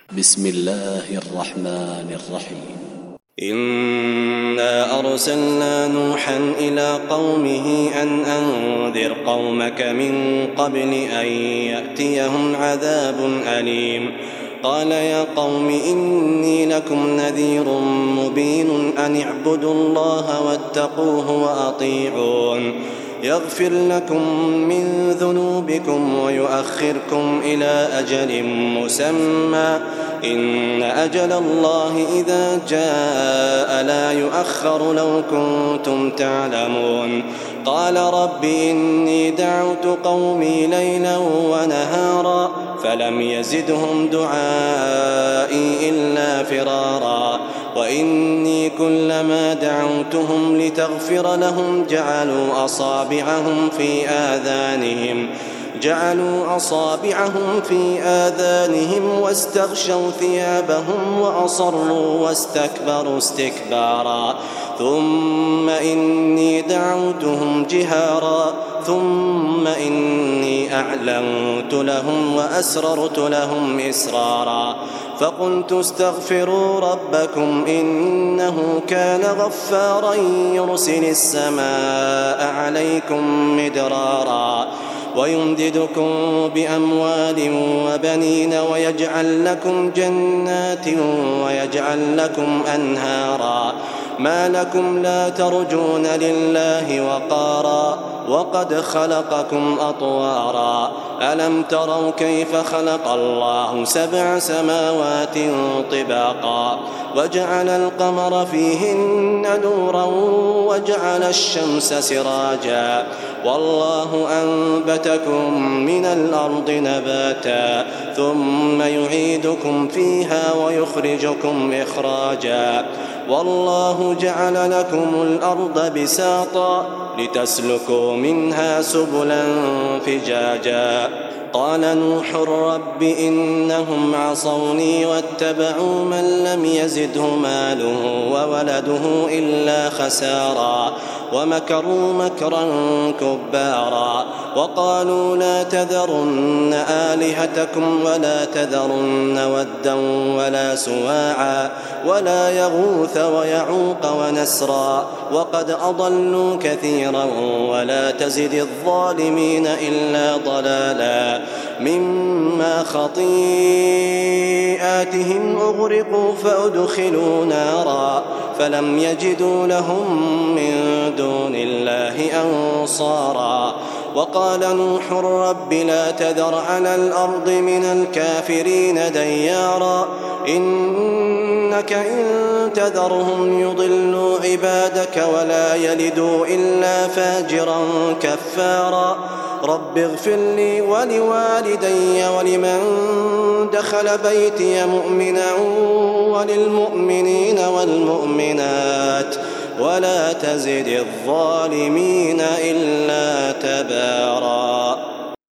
بسم الله الرحمن الرحيم. إنا أرسلنا نوحا إلى قومه أن أنذر قومك من قبل أن يأتيهم عذاب أليم. قال يا قوم إني لكم نذير مبين أن اعبدوا الله واتقوه وأطيعون يغفر لكم من ذنوبكم ويؤخركم إلى أجل مسمى إن أجل الله إذا جاء لا يؤخر لو كنتم تعلمون. قال رب إني دعوت قومي ليلا ونهارا فلم يزدهم دعائي إلا فرارا وإني كلما دعوتهم لتغفر لهم جعلوا أصابعهم في آذانهم واستغشوا ثيابهم وأصروا واستكبروا استكبارا ثم إني دعوتهم جهارا ثم إني أعلنت لهم وأسررت لهم إسرارا فقلت استغفروا ربكم إنه كان غفارا يرسل السماء عليكم مدرارا ويمددكم بأموال وبنين ويجعل لكم جنات ويجعل لكم أنهارا ما لكم لا ترجون لله وقارا وقد خلقكم أطوارا ألم تروا كيف خلق الله 7 سماوات طباقا وجعل القمر فيهن نورا وجعل الشمس سراجا والله أنبتكم من الأرض نباتا ثم يعيدكم فيها ويخرجكم إخراجا والله جعل لكم الأرض بساطا لتسلكوا منها سبلا فجاجا قال نوح رب إنهم عصوني واتبعوا من لم يزده ماله وولده إلا خسارا ومكروا مكرا كبارا وقالوا لا تذرن آلهتكم ولا تذرن ودا ولا سواعا ولا يغوث ويعوق ونسرا وقد أضلوا كثيرا ولا تزد الظالمين إلا ضلالا مما خطيئاتهم أغرقوا فأدخلوا نارا فلم يجدوا لهم من دون الله أنصارا وقال نوح رب لا تذر على الأرض من الكافرين ديارا إنك إن تذرهم يضلوا عبادك ولا يلدوا إلا فاجرا كفارا رب اغفر لي ولوالدي ولمن دخل بيتي مؤمنا وللمؤمنين والمؤمنات ولا تزد الظالمين إلا تبارا.